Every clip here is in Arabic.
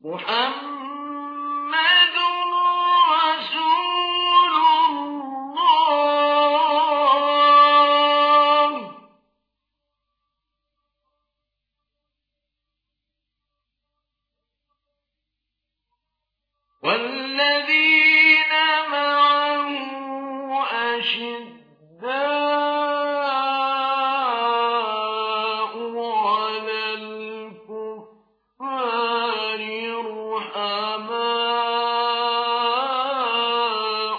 محمد رسول الله والذين معه أشداء على الكفار رحماء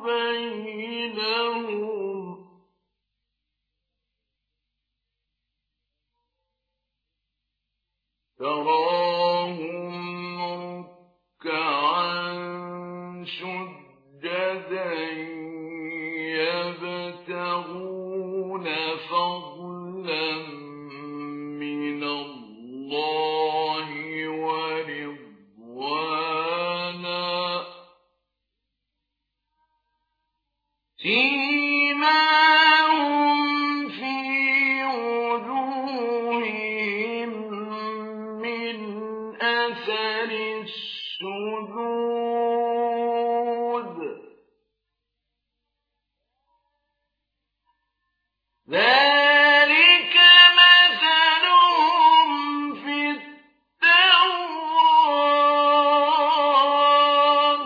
بينهم تراهم ركعا سجدا يبتغون فضلا من الله ورضوانا سيماهم في وجوههم من أثر السجود ذلك مثلهم في التوراة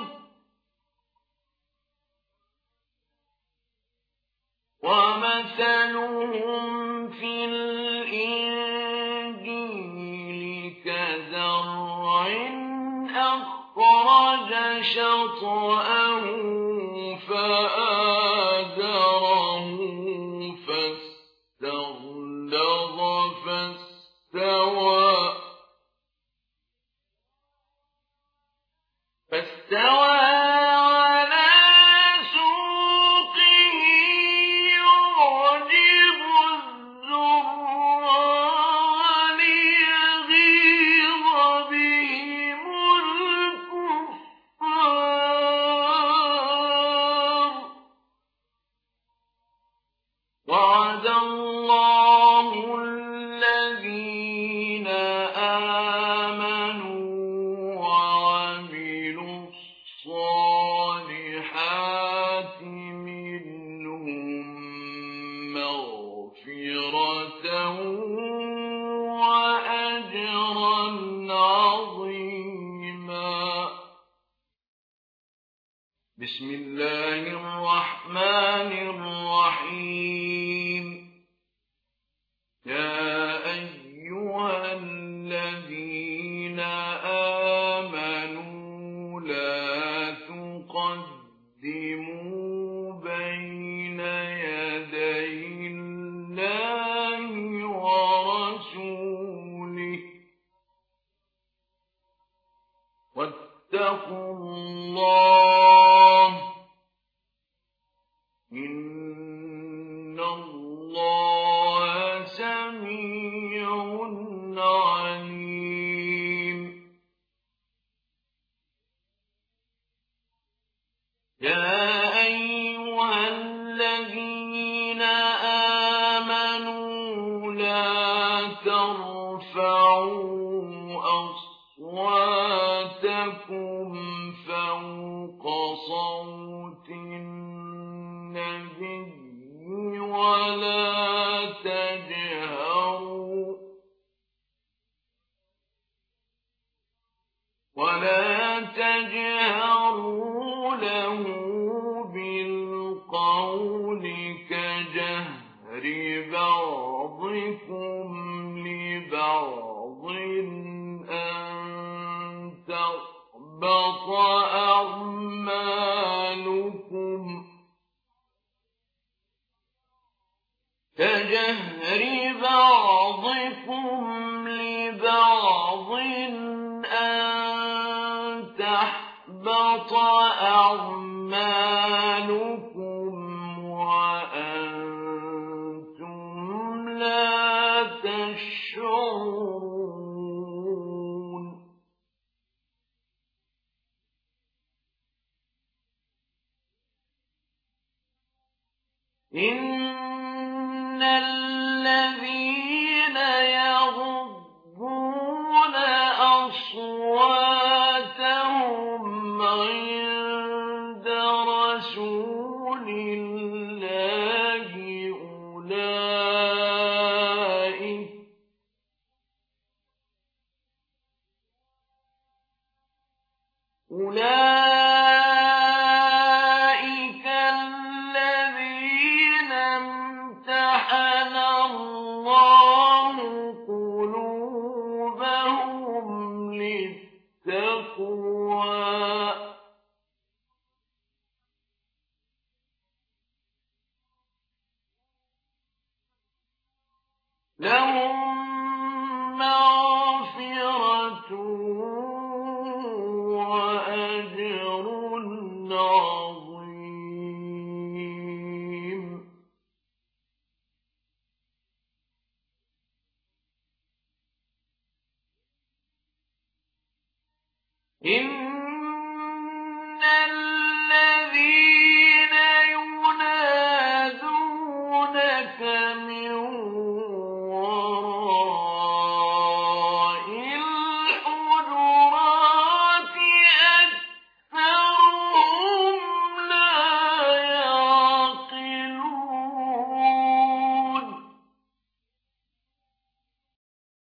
ومثلهم في الإنجيل كزرع أخرج شطأه فآزره فاستغلظ فاستوى على سوقه يعجب الزراع ليغيظ بهم الكفار وعد الله الذين آمنوا وعملوا الصالحات منهم مغفرة وأجرا عظيما. بسم الله الرحمن الرحيم. يا أيها الذين آمنوا لا تقدموا بين يدي الله ورسوله واتقوا الله إن الله سميع عليم. يا أيها الذين آمنوا لا ترفعوا أصواتكم فوق صوت النبي ولا تجهروا له بالقول كجهر بعضكم لبعض أن تحبط أعمالكم كجهر بعضكم لبعض أن تحبط أعمالكم وأنتم لا تشعرون. إن الذين يغضون أصواتهم أولئك الذين امتحن الله قلوبهم للتقوى لهم مغفرة وأجر عظيم إن